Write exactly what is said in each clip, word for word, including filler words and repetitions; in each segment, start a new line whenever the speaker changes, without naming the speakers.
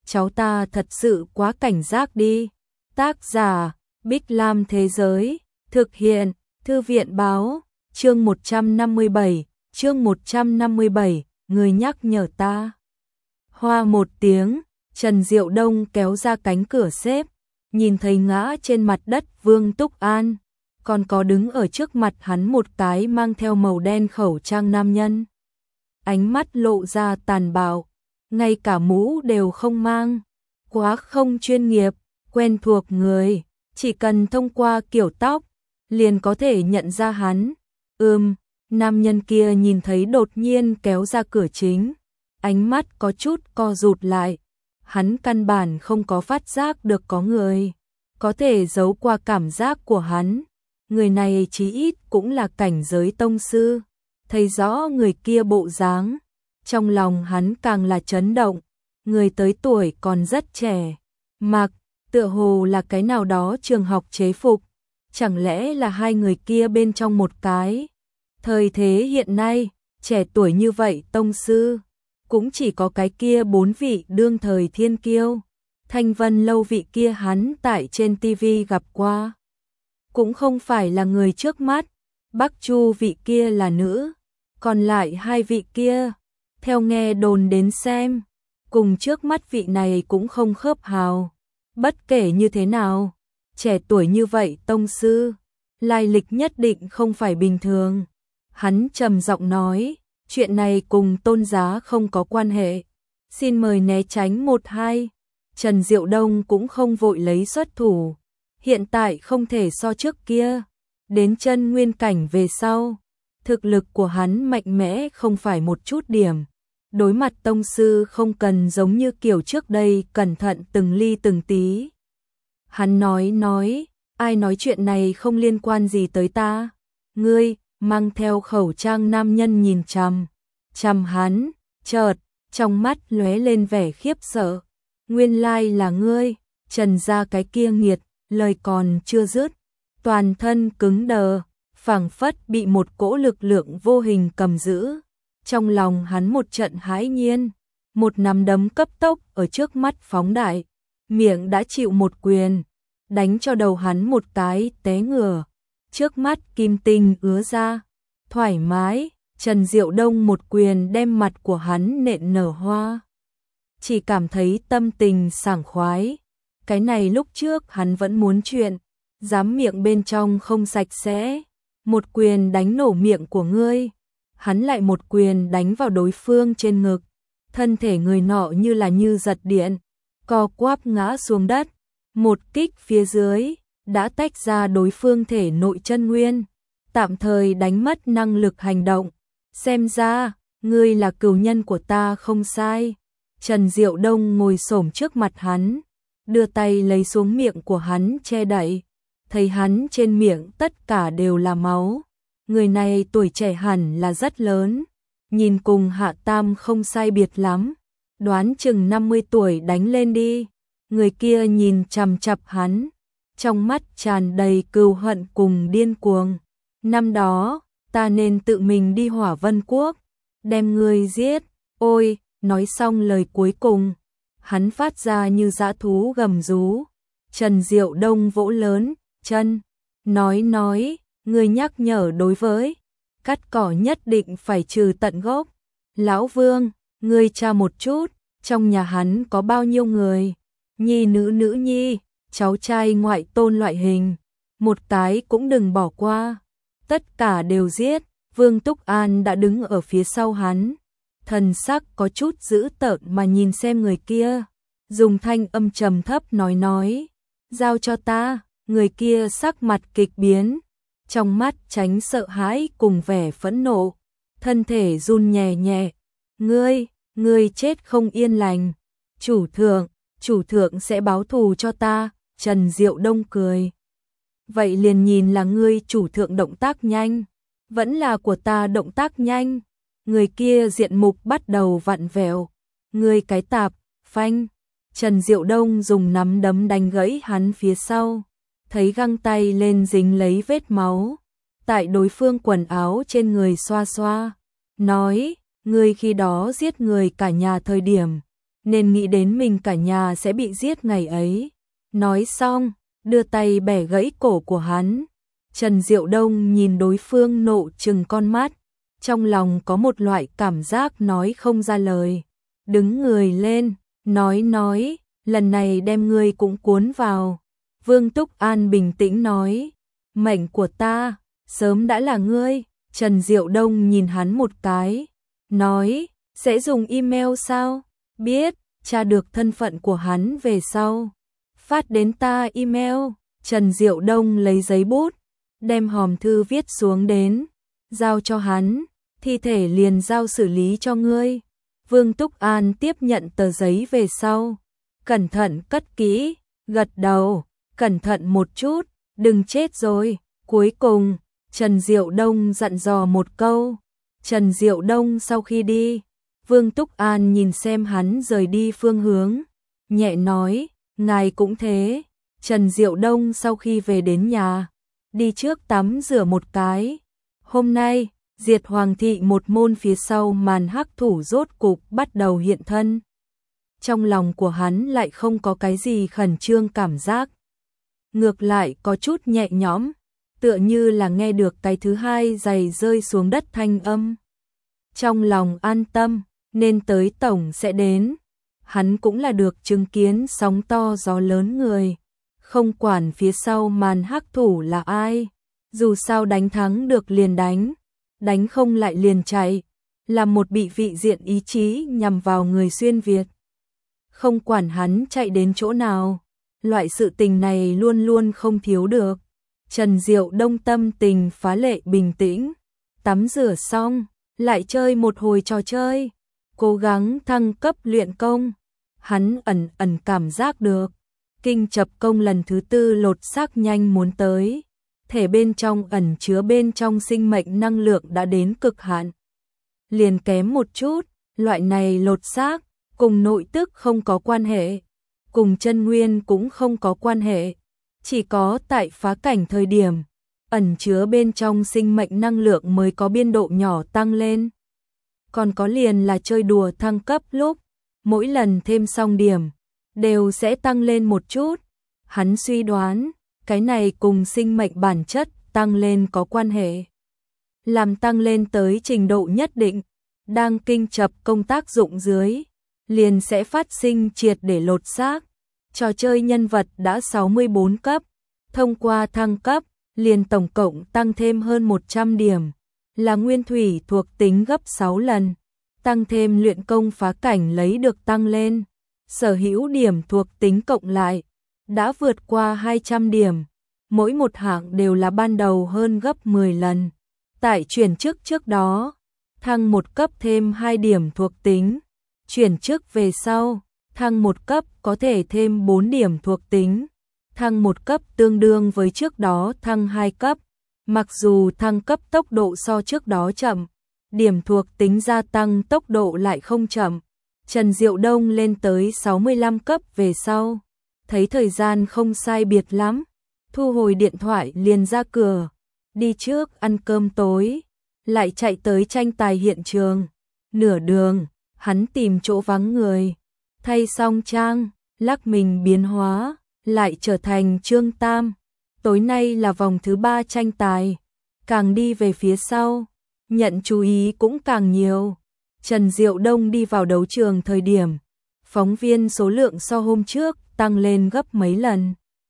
cháu ta thật sự quá cảnh giác đi. Tác giả, Bích Lam Thế Giới, thực hiện, Thư viện Báo, chương một trăm năm mươi bảy, chương một trăm năm mươi bảy, người nhắc nhở ta. Hoa một tiếng, Trần Diệu Đông kéo ra cánh cửa xếp, nhìn thấy ngã trên mặt đất Vương Túc An, còn có đứng ở trước mặt hắn một cái mang theo màu đen khẩu trang nam nhân. Ánh mắt lộ ra tàn bạo, ngay cả mũ đều không mang, quá không chuyên nghiệp, quen thuộc người, chỉ cần thông qua kiểu tóc, liền có thể nhận ra hắn. Ừm, nam nhân kia nhìn thấy đột nhiên kéo ra cửa chính, ánh mắt có chút co rụt lại, hắn căn bản không có phát giác được có người, có thể giấu qua cảm giác của hắn. Người này chí ít cũng là cảnh giới tông sư, thấy rõ người kia bộ dáng, trong lòng hắn càng là chấn động, người tới tuổi còn rất trẻ, mặc tựa hồ là cái nào đó trường học chế phục, chẳng lẽ là hai người kia bên trong một cái. Thời thế hiện nay, trẻ tuổi như vậy tông sư, cũng chỉ có cái kia bốn vị đương thời thiên kiêu. Thanh Vân Lâu vị kia hắn tại trên tivi gặp qua, cũng không phải là người trước mắt. Bắc Chu vị kia là nữ, còn lại hai vị kia, theo nghe đồn đến xem, cùng trước mắt vị này cũng không khớp hào. Bất kể như thế nào, trẻ tuổi như vậy tông sư, lai lịch nhất định không phải bình thường. Hắn trầm giọng nói, chuyện này cùng Tôn giá không có quan hệ, xin mời né tránh một hai. Trần Diệu Đông cũng không vội lấy xuất thủ, hiện tại không thể so trước kia, đến chân nguyên cảnh về sau, thực lực của hắn mạnh mẽ không phải một chút điểm. Đối mặt tông sư không cần giống như kiểu trước đây cẩn thận từng ly từng tí. Hắn nói nói, ai nói chuyện này không liên quan gì tới ta? Ngươi, mang theo khẩu trang nam nhân nhìn chằm chằm hắn, chợt trong mắt lóe lên vẻ khiếp sợ. Nguyên lai là ngươi, Trần gia cái kia nghiệt, lời còn chưa dứt, toàn thân cứng đờ, phảng phất bị một cỗ lực lượng vô hình cầm giữ. Trong lòng hắn một trận hãi nhiên, một nắm đấm cấp tốc ở trước mắt phóng đại, miệng đã chịu một quyền, đánh cho đầu hắn một cái té ngửa. Trước mắt kim tinh ứa ra, thoải mái, Trần Diệu Đông một quyền đem mặt của hắn nện nở hoa. Chỉ cảm thấy tâm tình sảng khoái, cái này lúc trước hắn vẫn muốn chuyện, dám miệng bên trong không sạch sẽ, một quyền đánh nổ miệng của ngươi. Hắn lại một quyền đánh vào đối phương trên ngực, thân thể người nọ như là như giật điện, co quắp ngã xuống đất, một kích phía dưới, đã tách ra đối phương thể nội chân nguyên, tạm thời đánh mất năng lực hành động. Xem ra, ngươi là cừu nhân của ta không sai. Trần Diệu Đông ngồi xổm trước mặt hắn, đưa tay lấy xuống miệng của hắn che đậy, thấy hắn trên miệng tất cả đều là máu. Người này tuổi trẻ hẳn là rất lớn, nhìn cùng Hạ Tam không sai biệt lắm, đoán chừng năm mươi tuổi đánh lên đi. Người kia nhìn chằm chằm hắn, trong mắt tràn đầy cừu hận cùng điên cuồng. Năm đó, ta nên tự mình đi Hỏa Vân Quốc, đem ngươi giết. Ôi, nói xong lời cuối cùng, hắn phát ra như dã thú gầm rú. Trần Diệu Đông vỗ lớn chân, nói nói, ngươi nhắc nhở đối với cắt cỏ nhất định phải trừ tận gốc. Lão Vương, ngươi tra một chút, trong nhà hắn có bao nhiêu người, nhi nữ nữ nhi, cháu trai ngoại tôn loại hình, một cái cũng đừng bỏ qua, tất cả đều giết. Vương Túc An đã đứng ở phía sau hắn, thần sắc có chút dữ tợn mà nhìn xem người kia, dùng thanh âm trầm thấp nói nói, giao cho ta. Người kia sắc mặt kịch biến, trong mắt tránh sợ hãi cùng vẻ phẫn nộ, thân thể run nhẹ nhẹ. Ngươi, ngươi chết không yên lành. Chủ thượng, chủ thượng sẽ báo thù cho ta. Trần Diệu Đông cười. Vậy liền nhìn là ngươi chủ thượng động tác nhanh, vẫn là của ta động tác nhanh. Người kia diện mục bắt đầu vặn vẹo. Ngươi cái tạp, phanh. Trần Diệu Đông dùng nắm đấm đánh gãy hắn phía sau, thấy găng tay lên dính lấy vết máu, tại đối phương quần áo trên người xoa xoa, nói, ngươi khi đó giết người cả nhà thời điểm, nên nghĩ đến mình cả nhà sẽ bị giết ngày ấy. Nói xong, đưa tay bẻ gãy cổ của hắn. Trần Diệu Đông nhìn đối phương nộ trừng con mắt, trong lòng có một loại cảm giác nói không ra lời. Đứng người lên, nói nói, lần này đem ngươi cũng cuốn vào. Vương Túc An bình tĩnh nói, mệnh của ta, sớm đã là ngươi. Trần Diệu Đông nhìn hắn một cái, nói, sẽ dùng email sao? Biết, tra được thân phận của hắn về sau. Phát đến ta email. Trần Diệu Đông lấy giấy bút, đem hòm thư viết xuống đến, giao cho hắn, thi thể liền giao xử lý cho ngươi. Vương Túc An tiếp nhận tờ giấy về sau, cẩn thận cất kỹ, gật đầu, cẩn thận một chút, đừng chết rồi. Cuối cùng, Trần Diệu Đông dặn dò một câu. Trần Diệu Đông sau khi đi, Vương Túc An nhìn xem hắn rời đi phương hướng, nhẹ nói, ngài cũng thế. Trần Diệu Đông sau khi về đến nhà, đi trước tắm rửa một cái. Hôm nay, Diệt Hoàng thị một môn phía sau màn hắc thủ rốt cục bắt đầu hiện thân. Trong lòng của hắn lại không có cái gì khẩn trương cảm giác. Ngược lại có chút nhẹ nhõm, tựa như là nghe được cái thứ hai giày rơi xuống đất thanh âm. Trong lòng an tâm, nên tới tổng sẽ đến. Hắn cũng là được chứng kiến sóng to gió lớn người. Không quản phía sau màn hắc thủ là ai, dù sao đánh thắng được liền đánh, đánh không lại liền chạy, là một bị vị diện ý chí nhằm vào người xuyên Việt. Không quản hắn chạy đến chỗ nào, loại sự tình này luôn luôn không thiếu được. Trần Diệu Đông tâm tình phá lệ bình tĩnh, tắm rửa xong, lại chơi một hồi trò chơi, cố gắng thăng cấp luyện công. Hắn ẩn ẩn cảm giác được, kinh chập công lần thứ tư lột xác nhanh muốn tới, thể bên trong ẩn chứa bên trong sinh mệnh năng lượng đã đến cực hạn. Liền kém một chút, loại này lột xác, cùng nội tức không có quan hệ, cùng chân nguyên cũng không có quan hệ, chỉ có tại phá cảnh thời điểm, ẩn chứa bên trong sinh mệnh năng lượng mới có biên độ nhỏ tăng lên. Còn có liền là chơi đùa thăng cấp lúc, mỗi lần thêm xong điểm, đều sẽ tăng lên một chút. Hắn suy đoán, cái này cùng sinh mệnh bản chất tăng lên có quan hệ. Làm tăng lên tới trình độ nhất định, đang kinh chập công tác dụng dưới, liền sẽ phát sinh triệt để lột xác. Trò chơi nhân vật đã sáu mươi bốn cấp, thông qua thăng cấp, liền tổng cộng tăng thêm hơn một trăm điểm, là nguyên thủy thuộc tính gấp sáu lần, tăng thêm luyện công phá cảnh lấy được tăng lên, sở hữu điểm thuộc tính cộng lại, đã vượt qua hai trăm điểm, mỗi một hạng đều là ban đầu hơn gấp mười lần. Tại chuyển chức trước đó, thăng một cấp thêm hai điểm thuộc tính, chuyển chức về sau, thăng một cấp có thể thêm bốn điểm thuộc tính, thăng một cấp tương đương với trước đó thăng hai cấp, mặc dù thăng cấp tốc độ so trước đó chậm, điểm thuộc tính gia tăng tốc độ lại không chậm. Trần Diệu Đông lên tới sáu mươi lăm cấp về sau, thấy thời gian không sai biệt lắm, thu hồi điện thoại liền ra cửa, đi trước ăn cơm tối, lại chạy tới tranh tài hiện trường. Nửa đường, hắn tìm chỗ vắng người, thay xong trang, lắc mình biến hóa, lại trở thành Trương Tam. Tối nay là vòng thứ ba tranh tài, càng đi về phía sau, nhận chú ý cũng càng nhiều. Trần Diệu Đông đi vào đấu trường thời điểm, phóng viên số lượng so hôm trước tăng lên gấp mấy lần.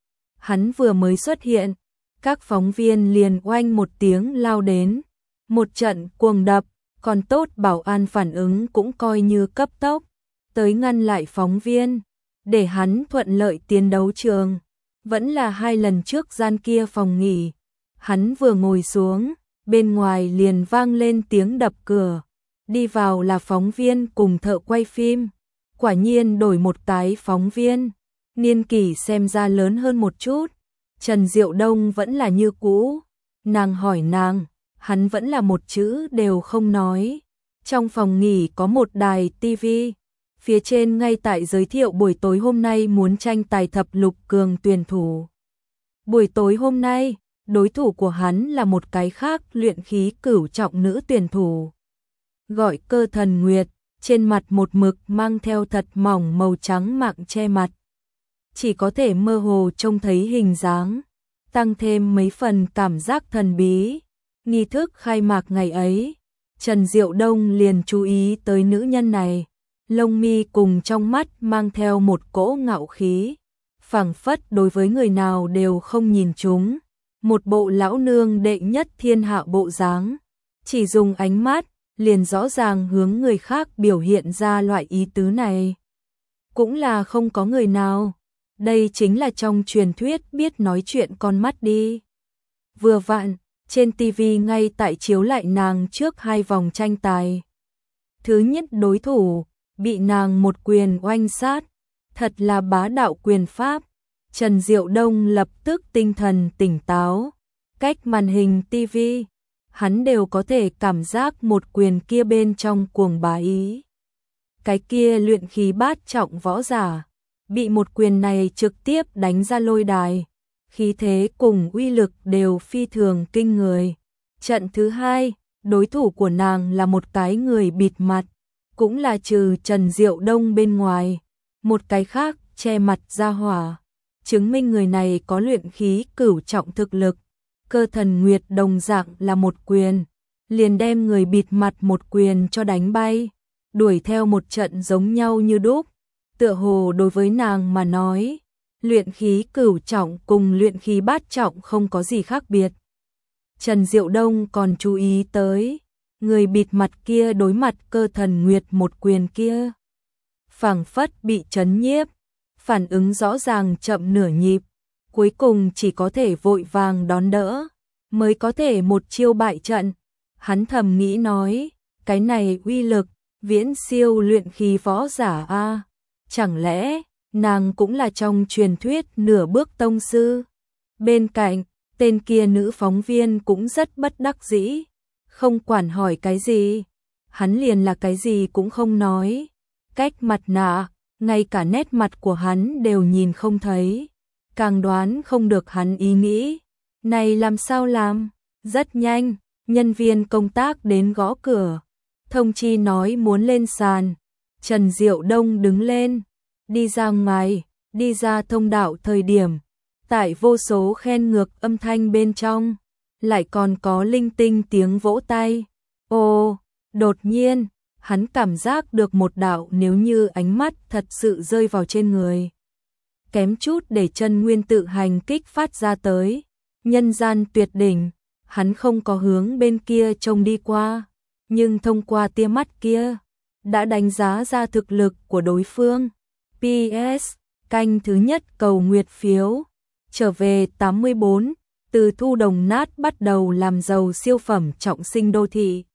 Hắn vừa mới xuất hiện, các phóng viên liền oanh một tiếng lao đến, một trận cuồng đập, còn tốt bảo an phản ứng cũng coi như cấp tốc, tới ngăn lại phóng viên, để hắn thuận lợi tiến đấu trường. Vẫn là hai lần trước gian kia phòng nghỉ, hắn vừa ngồi xuống, bên ngoài liền vang lên tiếng đập cửa, đi vào là phóng viên cùng thợ quay phim, quả nhiên đổi một cái phóng viên, niên kỷ xem ra lớn hơn một chút. Trần Diệu Đông vẫn là như cũ, nàng hỏi nàng, hắn vẫn là một chữ đều không nói. Trong phòng nghỉ có một đài tivi, phía trên ngay tại giới thiệu buổi tối hôm nay muốn tranh tài thập lục cường tuyển thủ. Buổi tối hôm nay, đối thủ của hắn là một cái khác luyện khí cửu trọng nữ tuyển thủ, gọi Cơ Thần Nguyệt. trên mặt một mực mang theo thật mỏng màu trắng mạng che mặt. Chỉ có thể mơ hồ trông thấy hình dáng, tăng thêm mấy phần cảm giác thần bí. Nghi thức khai mạc ngày ấy, Trần Diệu Đông liền chú ý tới nữ nhân này, lông mi cùng trong mắt mang theo một cỗ ngạo khí, phảng phất đối với người nào đều không nhìn chúng, một bộ lão nương đệ nhất thiên hạ bộ dáng, chỉ dùng ánh mắt liền rõ ràng hướng người khác biểu hiện ra loại ý tứ này. Cũng là không có người nào, đây chính là trong truyền thuyết biết nói chuyện con mắt đi. Vừa vặn, trên tivi ngay tại chiếu lại nàng trước hai vòng tranh tài. Thứ nhất đối thủ, bị nàng một quyền oanh sát, thật là bá đạo quyền pháp. Trần Diệu Đông lập tức tinh thần tỉnh táo, cách màn hình tivi, hắn đều có thể cảm giác một quyền kia bên trong cuồng bá ý. Cái kia luyện khí bát trọng võ giả, bị một quyền này trực tiếp đánh ra lôi đài, khí thế cùng uy lực đều phi thường kinh người. Trận thứ hai, đối thủ của nàng là một cái người bịt mặt, cũng là trừ Trần Diệu Đông bên ngoài, một cái khác che mặt ra hỏa, chứng minh người này có luyện khí cửu trọng thực lực. Cơ Thần Nguyệt đồng dạng là một quyền, liền đem người bịt mặt một quyền cho đánh bay, đuổi theo một trận giống nhau như đúc, tựa hồ đối với nàng mà nói, luyện khí cửu trọng cùng luyện khí bát trọng không có gì khác biệt. Trần Diệu Đông còn chú ý tới, người bịt mặt kia đối mặt Cơ Thần Nguyệt một quyền kia, phảng phất bị chấn nhiếp, phản ứng rõ ràng chậm nửa nhịp, cuối cùng chỉ có thể vội vàng đón đỡ, mới có thể một chiêu bại trận. Hắn thầm nghĩ nói, cái này uy lực, viễn siêu luyện khí võ giả a, chẳng lẽ nàng cũng là trong truyền thuyết nửa bước tông sư. Bên cạnh, tên kia nữ phóng viên cũng rất bất đắc dĩ, không quản hỏi cái gì, hắn liền là cái gì cũng không nói, cách mặt nạ, ngay cả nét mặt của hắn đều nhìn không thấy, càng đoán không được hắn ý nghĩ, này làm sao làm. Rất nhanh, nhân viên công tác đến gõ cửa, thông chi nói muốn lên sàn. Trần Diệu Đông đứng lên, đi ra ngoài, đi ra thông đạo thời điểm, tại vô số khen ngược âm thanh bên trong, lại còn có linh tinh tiếng vỗ tay. Ồ, đột nhiên, hắn cảm giác được một đạo nếu như ánh mắt thật sự rơi vào trên người, kém chút để chân nguyên tự hành kích phát ra tới, nhân gian tuyệt đỉnh. Hắn không có hướng bên kia trông đi qua, nhưng thông qua tia mắt kia, đã đánh giá ra thực lực của đối phương. pê ét, canh thứ nhất cầu nguyệt phiếu, trở về tám mươi bốn, từ thu đồng nát bắt đầu làm giàu siêu phẩm trọng sinh đô thị.